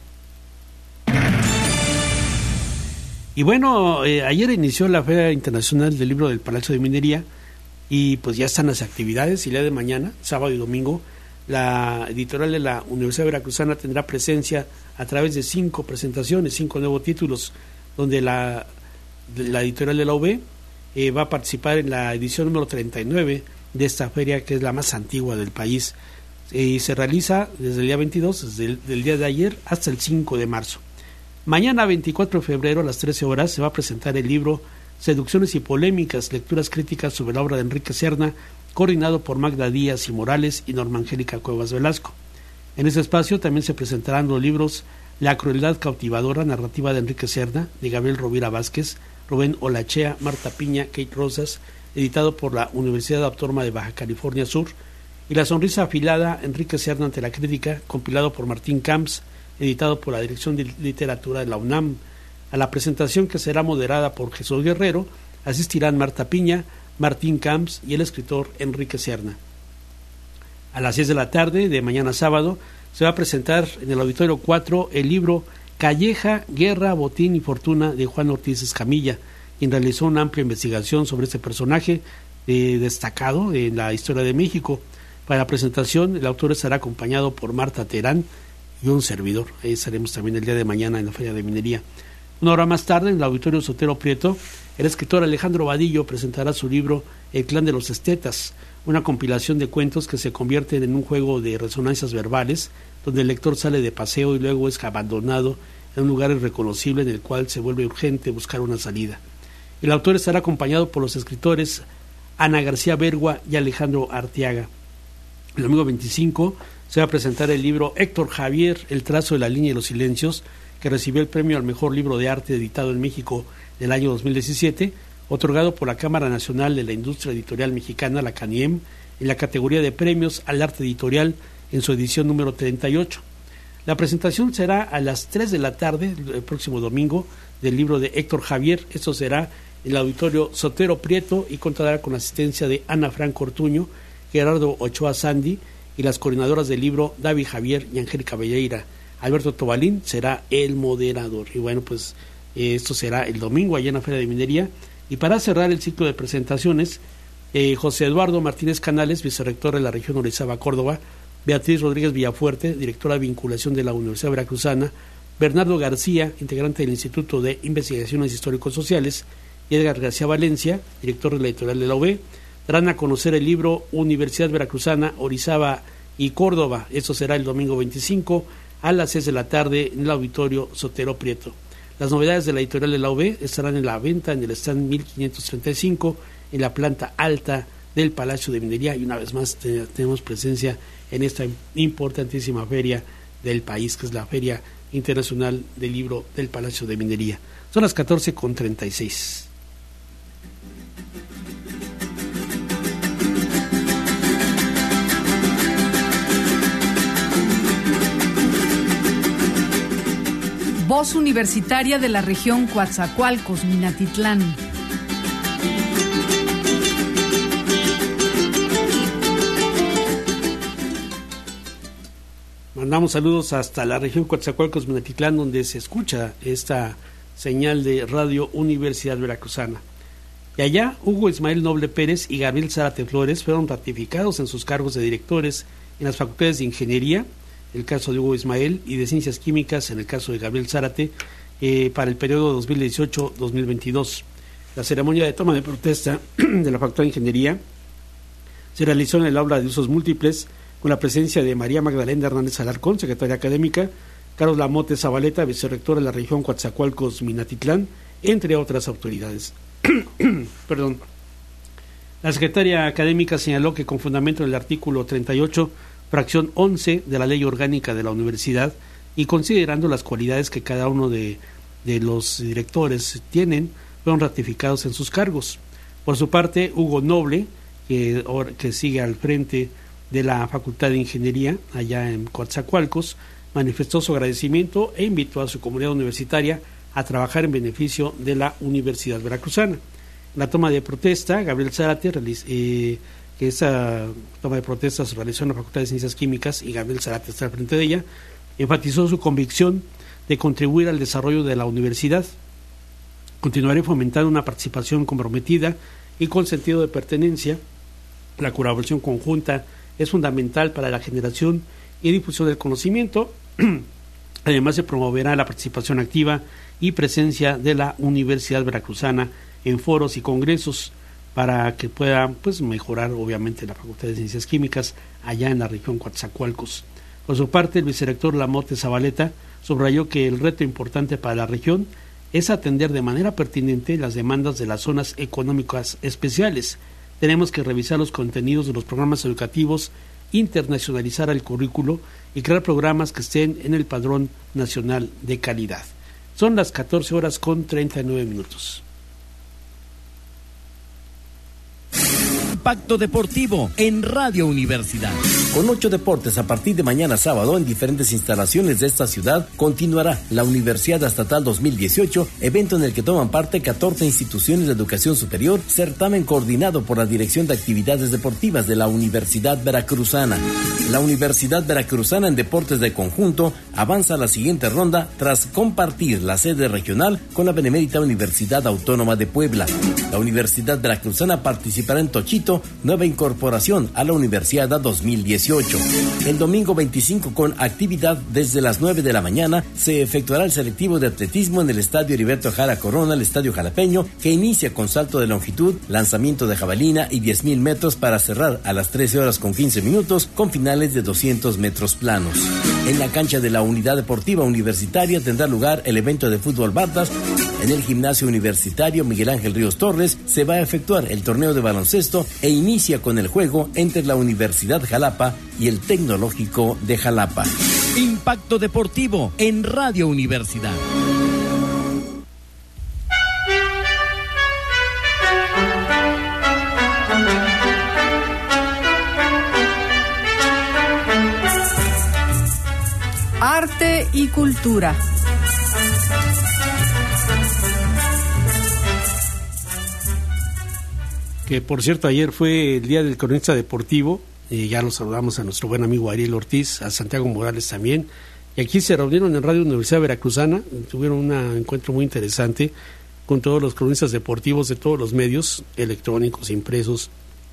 Y bueno, eh, ayer inició la Feria Internacional del Libro del Palacio de Minería y pues ya están las actividades, y el día de mañana, sábado y domingo, la editorial de la Universidad Veracruzana tendrá presencia a través de cinco presentaciones, cinco nuevos títulos, donde la, la editorial de la U B eh, va a participar en la edición número treinta y nueve de esta feria, que es la más antigua del país, eh, y se realiza desde el día veintidós, desde el del día de ayer hasta el cinco de marzo. Mañana, veinticuatro de febrero, a las trece horas, se va a presentar el libro Seducciones y Polémicas, lecturas críticas sobre la obra de Enrique Serna, coordinado por Magda Díaz y Morales y Norma Angélica Cuevas Velasco. En ese espacio también se presentarán los libros La crueldad cautivadora, narrativa de Enrique Serna, de Gabriel Rovira Vázquez, Rubén Olachea, Marta Piña, Kate Rosas, editado por la Universidad Autónoma de Baja California Sur, y La sonrisa afilada, Enrique Serna ante la crítica, compilado por Martín Camps, editado por la Dirección de Literatura de la UNAM. A la presentación, que será moderada por Jesús Guerrero, asistirán Marta Piña, Martín Camps y el escritor Enrique Serna. A las seis de la tarde de mañana sábado se va a presentar en el Auditorio cuatro el libro Calleja, Guerra, Botín y Fortuna, de Juan Ortiz Escamilla, quien realizó una amplia investigación sobre este personaje eh, destacado en la historia de México. Para la presentación, el autor estará acompañado por Marta Terán y un servidor. Ahí estaremos también el día de mañana en la Feria de Minería. Una hora más tarde, en el Auditorio Sotero Prieto, el escritor Alejandro Vadillo presentará su libro El clan de los estetas, una compilación de cuentos que se convierten en un juego de resonancias verbales, donde el lector sale de paseo y luego es abandonado en un lugar irreconocible en el cual se vuelve urgente buscar una salida. El autor estará acompañado por los escritores Ana García Bergua y Alejandro Arteaga. El domingo veinticinco se va a presentar el libro Héctor Javier, El trazo de la línea y los silencios, que recibió el premio al mejor libro de arte editado en México del año dos mil diecisiete, otorgado por la Cámara Nacional de la Industria Editorial Mexicana, la CANIEM, en la categoría de premios al arte editorial en su edición número treinta y ocho. La presentación será a las tres de la tarde, el próximo domingo, del libro de Héctor Javier. Esto será en el Auditorio Sotero Prieto y contará con la asistencia de Ana Franco Ortuño, Gerardo Ochoa Sandi y las coordinadoras del libro David Javier y Angélica Belleira. Alberto Tobalín será el moderador. Y bueno, pues eh, esto será el domingo allá en la Feria de Minería. Y para cerrar el ciclo de presentaciones, eh, José Eduardo Martínez Canales, vicerrector de la región Orizaba, Córdoba, Beatriz Rodríguez Villafuerte, directora de vinculación de la Universidad Veracruzana, Bernardo García, integrante del Instituto de Investigaciones Histórico-Sociales, y Edgar García Valencia, director de la editorial de la U B, darán a conocer el libro Universidad Veracruzana, Orizaba y Córdoba. Esto será el domingo veinticinco a las seis de la tarde en el Auditorio Sotero Prieto. Las novedades de la editorial de la U B estarán en la venta en el stand mil quinientos treinta y cinco, en la planta alta del Palacio de Minería, y una vez más te, tenemos presencia en esta importantísima feria del país, que es la Feria Internacional del Libro del Palacio de Minería. Son las catorce con treinta y seis. Voz Universitaria de la región Coatzacoalcos, Minatitlán. Mandamos saludos hasta la región Coatzacoalcos, Minatitlán, donde se escucha esta señal de Radio Universidad Veracruzana. Y allá, Hugo Ismael Noble Pérez y Gabriel Zárate Flores fueron ratificados en sus cargos de directores en las facultades de Ingeniería, el caso de Hugo Ismael, y de Ciencias Químicas, en el caso de Gabriel Zárate, eh, para el periodo dos mil dieciocho a dos mil veintidós. La ceremonia de toma de protesta de la Facultad de Ingeniería se realizó en el aula de usos múltiples, con la presencia de María Magdalena Hernández Alarcón, secretaria académica, Carlos Lamote Zabaleta, vicerrector de la región Coatzacoalcos, Minatitlán, entre otras autoridades. Perdón. La secretaria académica señaló que con fundamento del artículo treinta y ocho, fracción once de la Ley Orgánica de la Universidad, y considerando las cualidades que cada uno de, de los directores tienen, fueron ratificados en sus cargos. Por su parte, Hugo Noble, que, que sigue al frente de la Facultad de Ingeniería allá en Coatzacoalcos, manifestó su agradecimiento e invitó a su comunidad universitaria a trabajar en beneficio de la Universidad Veracruzana. La toma de protesta, Gabriel Zárate, eh, que esa toma de protesta se realizó en la Facultad de Ciencias Químicas y Gabriel Zárate está al frente de ella, enfatizó su convicción de contribuir al desarrollo de la universidad. Continuaré fomentando una participación comprometida y con sentido de pertenencia. La colaboración conjunta es fundamental para la generación y difusión del conocimiento. Además, se promoverá la participación activa y presencia de la Universidad Veracruzana en foros y congresos para que pueda pues mejorar obviamente la Facultad de Ciencias Químicas allá en la región Coatzacoalcos. Por su parte, el vicerrector Lamote Zabaleta subrayó que el reto importante para la región es atender de manera pertinente las demandas de las zonas económicas especiales. Tenemos que revisar los contenidos de los programas educativos, internacionalizar el currículo y crear programas que estén en el Padrón Nacional de Calidad. Son las catorce horas con treinta y nueve minutos. Impacto Deportivo en Radio Universidad. Con ocho deportes a partir de mañana sábado en diferentes instalaciones de esta ciudad, continuará la Universidad Estatal dos mil dieciocho, evento en el que toman parte catorce instituciones de educación superior, certamen coordinado por la Dirección de Actividades Deportivas de la Universidad Veracruzana. La Universidad Veracruzana en deportes de conjunto avanza a la siguiente ronda tras compartir la sede regional con la Benemérita Universidad Autónoma de Puebla. La Universidad Veracruzana participará en Tochito, nueva incorporación a la Universidad dos mil dieciocho. El domingo veinticinco, con actividad desde las nueve de la mañana, se efectuará el selectivo de atletismo en el Estadio Heriberto Jara Corona, el Estadio Jalapeño, que inicia con salto de longitud, lanzamiento de jabalina y diez mil metros para cerrar a las trece horas con quince minutos con finales de doscientos metros planos. En la cancha de la Unidad Deportiva Universitaria tendrá lugar el evento de fútbol Bartas. En el gimnasio universitario Miguel Ángel Ríos Torres se va a efectuar el torneo de baloncesto e inicia con el juego entre la Universidad Jalapa y el Tecnológico de Jalapa. Impacto Deportivo en Radio Universidad. Arte y cultura. Que por cierto ayer fue el día del cronista deportivo, y ya lo saludamos a nuestro buen amigo Ariel Ortiz, a Santiago Morales también, y aquí se reunieron en Radio Universidad Veracruzana, tuvieron un encuentro muy interesante con todos los cronistas deportivos de todos los medios electrónicos, impresos,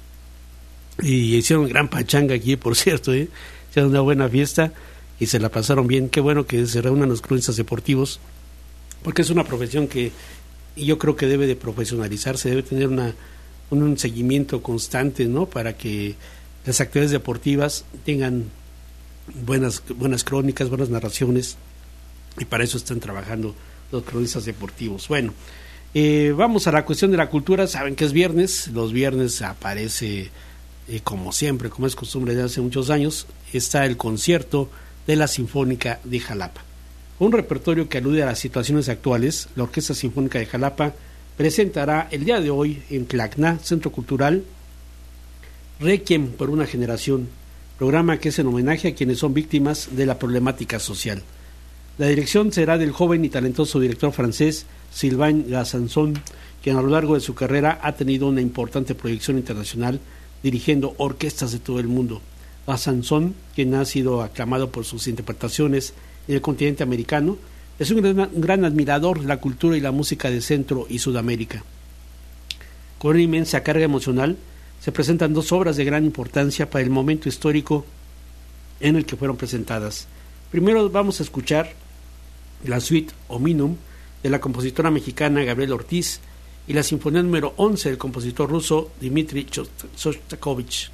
y hicieron gran pachanga aquí, por cierto, ¿eh? Hicieron una buena fiesta y se la pasaron bien. Qué bueno que se reúnan los cronistas deportivos, porque es una profesión que yo creo que debe de profesionalizarse, debe tener una un, un seguimiento constante, ¿no? Para que las actividades deportivas tengan buenas buenas crónicas, buenas narraciones, y para eso están trabajando los cronistas deportivos. Bueno, eh, vamos a la cuestión de la cultura. Saben que es viernes, los viernes aparece, eh, como siempre, como es costumbre de hace muchos años, está el concierto de la Sinfónica de Jalapa. Un repertorio que alude a las situaciones actuales. La Orquesta Sinfónica de Jalapa presentará el día de hoy en Tlacna, Centro Cultural, Requiem por una generación, programa que es en homenaje a quienes son víctimas de la problemática social. La dirección será del joven y talentoso director francés Sylvain Gassanson, quien a lo largo de su carrera ha tenido una importante proyección internacional dirigiendo orquestas de todo el mundo. Gassanson, quien ha sido aclamado por sus interpretaciones en el continente americano, es un gran, un gran admirador de la cultura y la música de Centro y Sudamérica. Con una inmensa carga emocional, se presentan dos obras de gran importancia para el momento histórico en el que fueron presentadas. Primero vamos a escuchar la suite Hominum de la compositora mexicana Gabriela Ortiz y la sinfonía número once del compositor ruso Dmitri Shostakovich.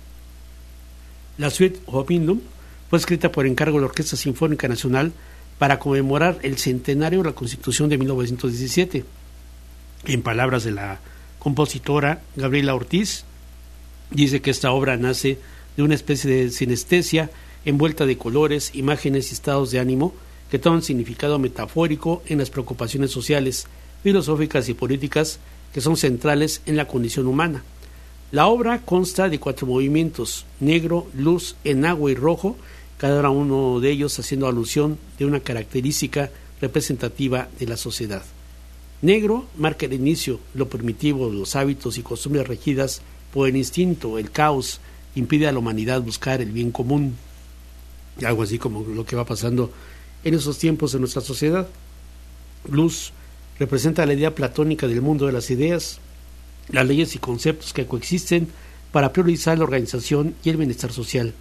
La suite Hominum fue escrita por encargo de la Orquesta Sinfónica Nacional para conmemorar el centenario de la Constitución de mil novecientos diecisiete. En palabras de la compositora Gabriela Ortiz, Dice que esta obra nace de una especie de sinestesia envuelta de colores, imágenes y estados de ánimo que toman significado metafórico en las preocupaciones sociales, filosóficas y políticas que son centrales en la condición humana. La obra consta de cuatro movimientos: negro, luz, enagua y rojo, cada uno de ellos haciendo alusión de una característica representativa de la sociedad. Negro marca el inicio, lo primitivo, los hábitos y costumbres regidas por el instinto, el caos, impide a la humanidad buscar el bien común. Algo así como lo que va pasando en esos tiempos en nuestra sociedad. Luz representa la idea platónica del mundo de las ideas, las leyes y conceptos que coexisten para priorizar la organización y el bienestar social.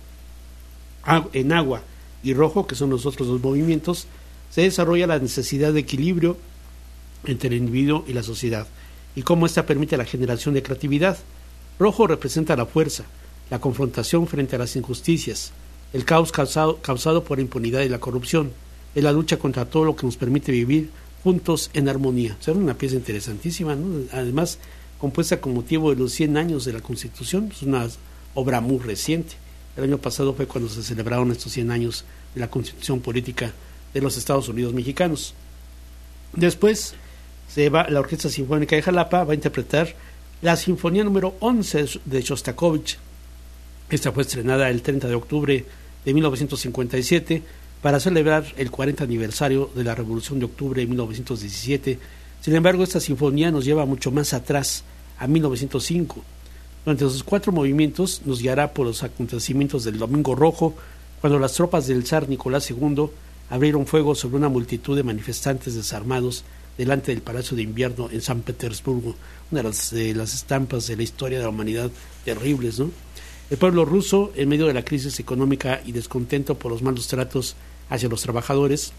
En agua y rojo, que son los otros dos movimientos, se desarrolla la necesidad de equilibrio entre el individuo y la sociedad, y cómo ésta permite la generación de creatividad. Rojo representa la fuerza, la confrontación frente a las injusticias, el caos causado, causado por la impunidad y la corrupción, es la lucha contra todo lo que nos permite vivir juntos en armonía. O sea, una pieza interesantísima, ¿no? Además, compuesta con motivo de los cien años de la Constitución, es una obra muy reciente. El año pasado fue cuando se celebraron estos cien años de la Constitución Política de los Estados Unidos Mexicanos. Después, se va, la Orquesta Sinfónica de Jalapa va a interpretar la Sinfonía número once de Shostakovich. Esta fue estrenada el treinta de octubre de mil novecientos cincuenta y siete para celebrar el cuarenta aniversario de la Revolución de Octubre de mil novecientos diecisiete. Sin embargo, esta sinfonía nos lleva mucho más atrás, a mil novecientos cinco. Durante sus cuatro movimientos nos guiará por los acontecimientos del Domingo Rojo, cuando las tropas del zar Nicolás segundo abrieron fuego sobre una multitud de manifestantes desarmados delante del Palacio de Invierno en San Petersburgo, una de las, de las estampas de la historia de la humanidad terribles, ¿no? El pueblo ruso, en medio de la crisis económica y descontento por los malos tratos hacia los trabajadores,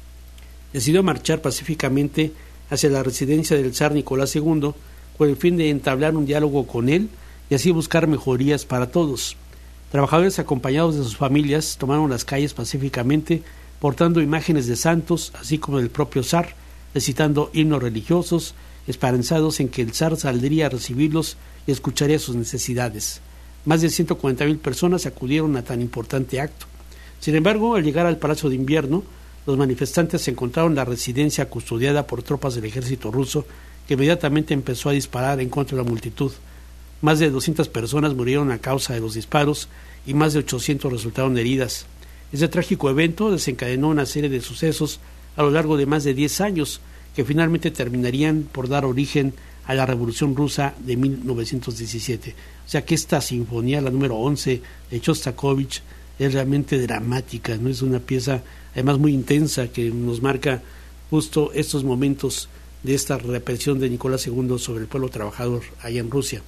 decidió marchar pacíficamente hacia la residencia del zar Nicolás segundo con el fin de entablar un diálogo con él y así buscar mejorías para todos. Trabajadores acompañados de sus familias tomaron las calles pacíficamente, portando imágenes de santos, así como del propio zar, recitando himnos religiosos, esperanzados en que el zar saldría a recibirlos y escucharía sus necesidades. Más de ciento cuarenta mil personas acudieron a tan importante acto. Sin embargo, al llegar al Palacio de Invierno, los manifestantes encontraron la residencia custodiada por tropas del ejército ruso, que inmediatamente empezó a disparar en contra de la multitud. Más de doscientas personas murieron a causa de los disparos y más de ochocientos resultaron heridas. Este trágico evento desencadenó una serie de sucesos a lo largo de más de diez años, que finalmente terminarían por dar origen a la Revolución Rusa de mil novecientos diecisiete. O sea que esta sinfonía, la número once de Shostakovich, es realmente dramática, ¿no? Es una pieza además muy intensa que nos marca justo estos momentos de esta represión de Nicolás segundo sobre el pueblo trabajador allá en Rusia.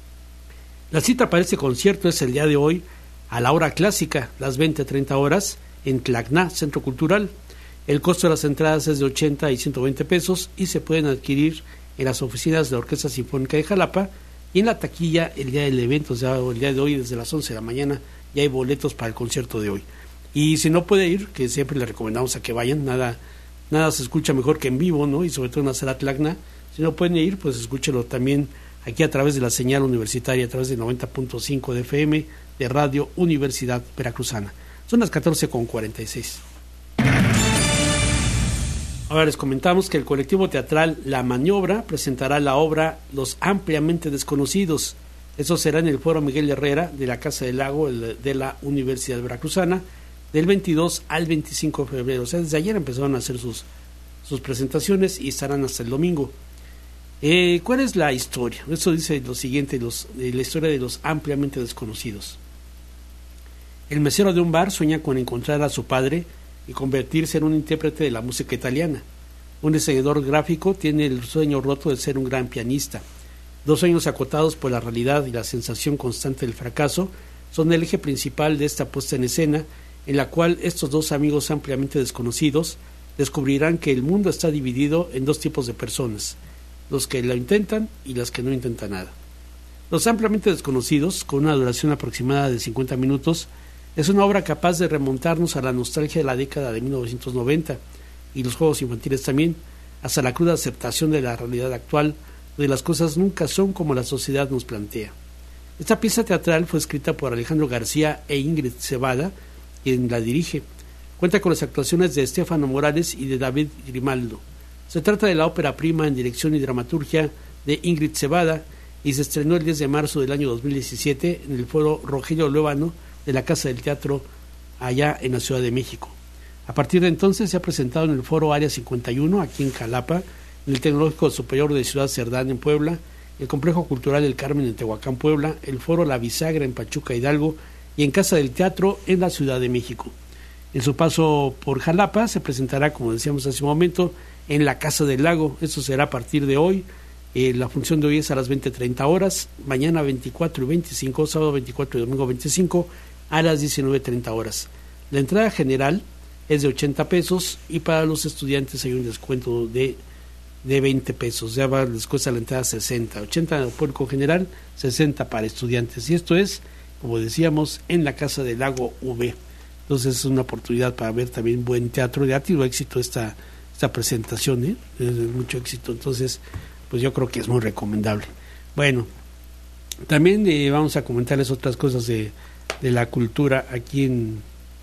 La cita para este concierto es el día de hoy a la hora clásica, las veinte treinta horas, en Tlacna, Centro Cultural. El costo de las entradas es de ochenta y ciento veinte pesos y se pueden adquirir en las oficinas de la Orquesta Sinfónica de Jalapa y en la taquilla el día del evento, o sea, el día de hoy desde las once de la mañana ya hay boletos para el concierto de hoy. Y si no puede ir, que siempre le recomendamos a que vayan, nada nada se escucha mejor que en vivo, ¿no? Y sobre todo en la sala Tlacna. Si no pueden ir, pues escúchelo también aquí a través de la señal universitaria, a través de noventa punto cinco de F M de Radio Universidad Veracruzana. Son las catorce con cuarenta y seis. Ahora les comentamos que el colectivo teatral La Maniobra presentará la obra Los Ampliamente Desconocidos. Eso será en el Foro Miguel Herrera de la Casa del Lago de la Universidad Veracruzana del veintidós al veinticinco de febrero. O sea, desde ayer empezaron a hacer sus, sus presentaciones y estarán hasta el domingo. Eh, ¿Cuál es la historia? Eso dice lo siguiente, los, eh, la historia de Los Ampliamente Desconocidos. El mesero de un bar sueña con encontrar a su padre y convertirse en un intérprete de la música italiana. Un diseñador gráfico tiene el sueño roto de ser un gran pianista. Dos sueños acotados por la realidad y la sensación constante del fracaso son el eje principal de esta puesta en escena, en la cual estos dos amigos ampliamente desconocidos descubrirán que el mundo está dividido en dos tipos de personas, los que lo intentan y las que no intentan nada. Los Ampliamente Desconocidos, con una duración aproximada de cincuenta minutos, es una obra capaz de remontarnos a la nostalgia de la década de mil novecientos noventa y los juegos infantiles también, hasta la cruda aceptación de la realidad actual, donde las cosas nunca son como la sociedad nos plantea. Esta pieza teatral fue escrita por Alejandro García e Ingrid Cebada, quien la dirige. Cuenta con las actuaciones de Estefano Morales y de David Grimaldo. Se trata de la ópera prima en dirección y dramaturgia de Ingrid Cebada y se estrenó el diez de marzo del año dos mil diecisiete en el foro Rogelio Luevano de la Casa del Teatro allá en la Ciudad de México. A partir de entonces se ha presentado en el foro Área cincuenta y uno aquí en Jalapa, en el Tecnológico Superior de Ciudad Cerdán en Puebla, el Complejo Cultural El Carmen en Tehuacán, Puebla, el foro La Bisagra en Pachuca, Hidalgo y en Casa del Teatro en la Ciudad de México. En su paso por Jalapa se presentará, como decíamos hace un momento, en la Casa del Lago. Esto será a partir de hoy. Eh, la función de hoy es a las veinte treinta horas, mañana veinticuatro y veinticinco, sábado veinticuatro y domingo veinticinco a las diecinueve treinta horas. La entrada general es de ochenta pesos y para los estudiantes hay un descuento de, de veinte pesos. Ya va, les cuesta la entrada sesenta, ochenta público general, sesenta para estudiantes. Y esto es, como decíamos, en la Casa del Lago V. Entonces es una oportunidad para ver también buen teatro. De arte y éxito esta, esta presentación, ¿eh? Es de mucho éxito. Entonces, pues yo creo que es muy recomendable. Bueno, también eh, vamos a comentarles otras cosas de, de la cultura aquí en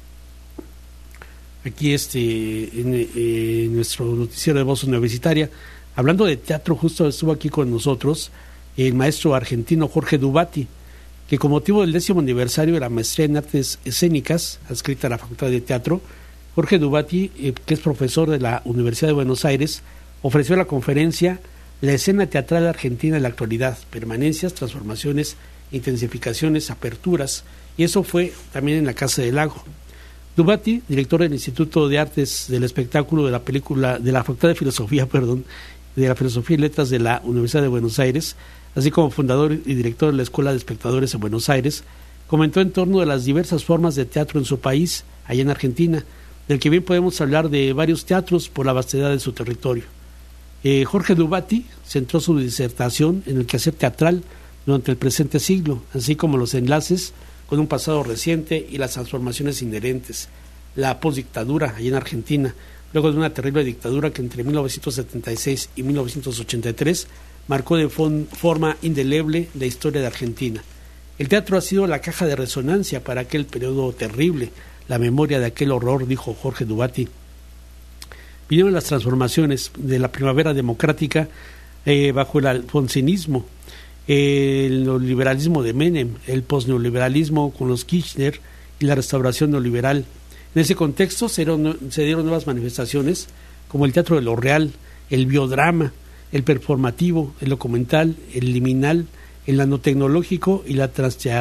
aquí este en, eh, en nuestro noticiero de Voz Universitaria. Hablando de teatro, justo estuvo aquí con nosotros el maestro argentino Jorge Dubati, que con motivo del décimo aniversario de la maestría en artes escénicas adscrita a la Facultad de Teatro, Jorge Dubati, eh, que es profesor de la Universidad de Buenos Aires, ofreció la conferencia La escena teatral argentina en la actualidad, permanencias, transformaciones, intensificaciones, aperturas, y eso fue también en la Casa del Lago. Dubati, director del Instituto de Artes del Espectáculo de la película de la Facultad de Filosofía, perdón, de la Filosofía y Letras de la Universidad de Buenos Aires, así como fundador y director de la Escuela de Espectadores en Buenos Aires, comentó en torno de las diversas formas de teatro en su país, allá en Argentina, del que bien podemos hablar de varios teatros por la vastedad de su territorio. Eh, Jorge Dubati centró su disertación en el quehacer teatral durante el presente siglo, así como los enlaces con un pasado reciente y las transformaciones inherentes, la postdictadura allá en Argentina, luego de una terrible dictadura que entre mil novecientos setenta y seis y mil novecientos ochenta y tres marcó de fon- forma indeleble la historia de Argentina. El teatro ha sido la caja de resonancia para aquel periodo terrible, la memoria de aquel horror, dijo Jorge Dubati. Vinieron las transformaciones de la primavera democrática eh, bajo el alfonsinismo, el neoliberalismo de Menem, el posneoliberalismo con los Kirchner y la restauración neoliberal. En ese contexto se dieron, se dieron nuevas manifestaciones como el teatro de lo real, el biodrama, el performativo, el documental, el liminal, el nanotecnológico y la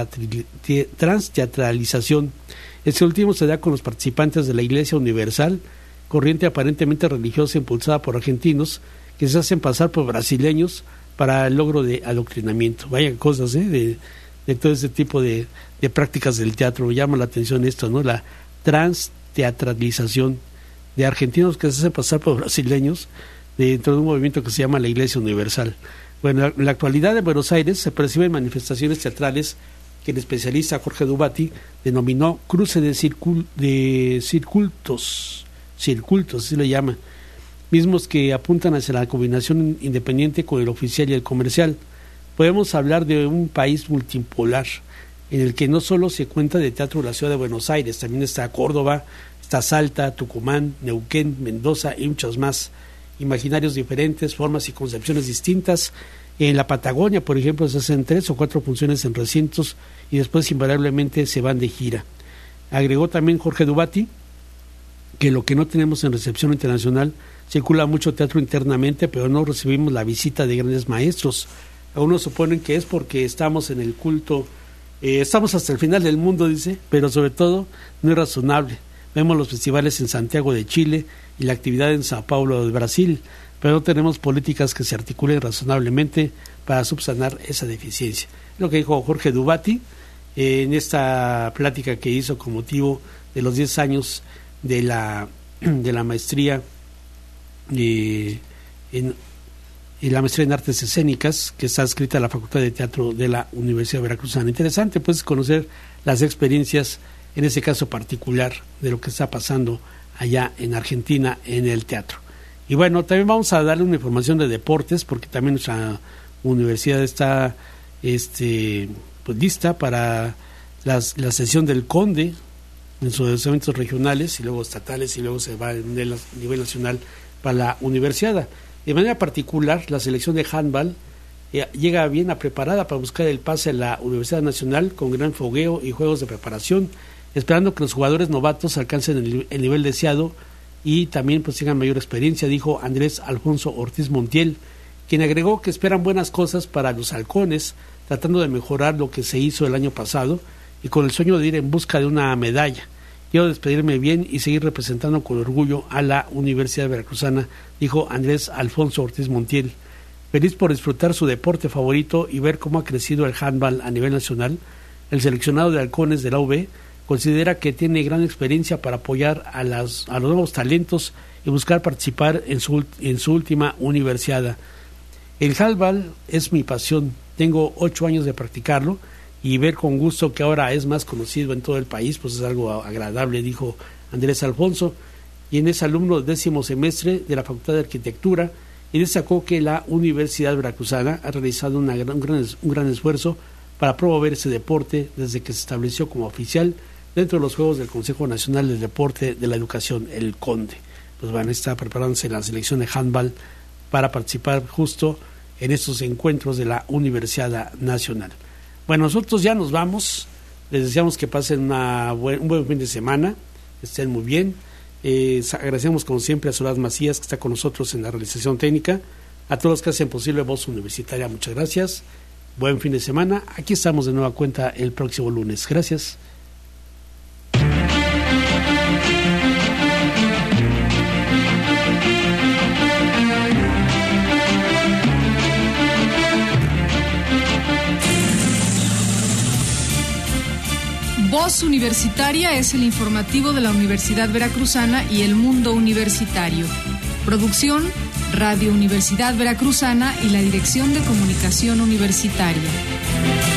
transteatralización. Este último se da con los participantes de la Iglesia Universal, corriente aparentemente religiosa impulsada por argentinos que se hacen pasar por brasileños para el logro de adoctrinamiento. Vaya cosas, ¿eh? de, de todo ese tipo de, de prácticas del teatro. Me llama la atención esto, ¿no? La transteatralización de argentinos que se hacen pasar por brasileños dentro de un movimiento que se llama la Iglesia Universal. Bueno, en la actualidad en Buenos Aires se perciben manifestaciones teatrales que el especialista Jorge Dubati denominó cruce de, circul, de circultos, circultos, así le llama, mismos que apuntan hacia la combinación independiente con el oficial y el comercial. Podemos hablar de un país multipolar, en el que no solo se cuenta de teatro de la ciudad de Buenos Aires, también está Córdoba, está Salta, Tucumán, Neuquén, Mendoza y muchos más. Imaginarios diferentes, formas y concepciones distintas. En la Patagonia, por ejemplo, se hacen tres o cuatro funciones en recintos y después invariablemente se van de gira. Agregó también Jorge Dubati que lo que no tenemos en recepción internacional, circula mucho teatro internamente, pero no recibimos la visita de grandes maestros. Algunos suponen que es porque estamos en el culto, eh, estamos hasta el final del mundo, dice, pero sobre todo no es razonable. Vemos los festivales en Santiago de Chile y la actividad en Sao Paulo de Brasil, pero no tenemos políticas que se articulen razonablemente para subsanar esa deficiencia. Lo que dijo Jorge Dubati eh, en esta plática que hizo con motivo de los diez años de la, de la maestría eh, en, en la maestría en artes escénicas que está adscrita a la Facultad de Teatro de la Universidad Veracruzana. Interesante pues conocer las experiencias en ese caso particular de lo que está pasando allá en Argentina en el teatro. Y bueno, también vamos a darle una información de deportes porque también nuestra universidad está este pues lista para las, la sesión del Conde en sus eventos regionales y luego estatales y luego se va a nivel, nivel nacional para la universidad. De manera particular, la selección de handball eh, llega bien a preparada para buscar el pase a la Universidad Nacional con gran fogueo y juegos de preparación, esperando que los jugadores novatos alcancen el, el nivel deseado y también pues tengan mayor experiencia, dijo Andrés Alfonso Ortiz Montiel, quien agregó que esperan buenas cosas para los halcones, tratando de mejorar lo que se hizo el año pasado y con el sueño de ir en busca de una medalla. Quiero despedirme bien y seguir representando con orgullo a la Universidad Veracruzana, dijo Andrés Alfonso Ortiz Montiel. Feliz por disfrutar su deporte favorito y ver cómo ha crecido el handball a nivel nacional, el seleccionado de halcones de la U B considera que tiene gran experiencia para apoyar a, las, a los nuevos talentos y buscar participar en su, en su última universidad. El handball es mi pasión, tengo ocho años de practicarlo y ver con gusto que ahora es más conocido en todo el país, pues es algo agradable, dijo Andrés Alfonso, quien es alumno del décimo semestre de la Facultad de Arquitectura y destacó que la Universidad Veracruzana ha realizado una gran, un, gran, un gran esfuerzo para promover ese deporte desde que se estableció como oficial dentro de los Juegos del Consejo Nacional del Deporte de la Educación, el CONDE. Pues van a estar preparándose la selección de handball para participar justo en estos encuentros de la Universidad Nacional. Bueno, nosotros ya nos vamos, les deseamos que pasen una buen, un buen fin de semana, estén muy bien, eh, agradecemos como siempre a Soledad Macías que está con nosotros en la realización técnica, a todos los que hacen posible Voz Universitaria, muchas gracias, buen fin de semana, aquí estamos de nueva cuenta el próximo lunes, gracias. Voz Universitaria es el informativo de la Universidad Veracruzana y el mundo universitario. Producción, Radio Universidad Veracruzana y la Dirección de Comunicación Universitaria.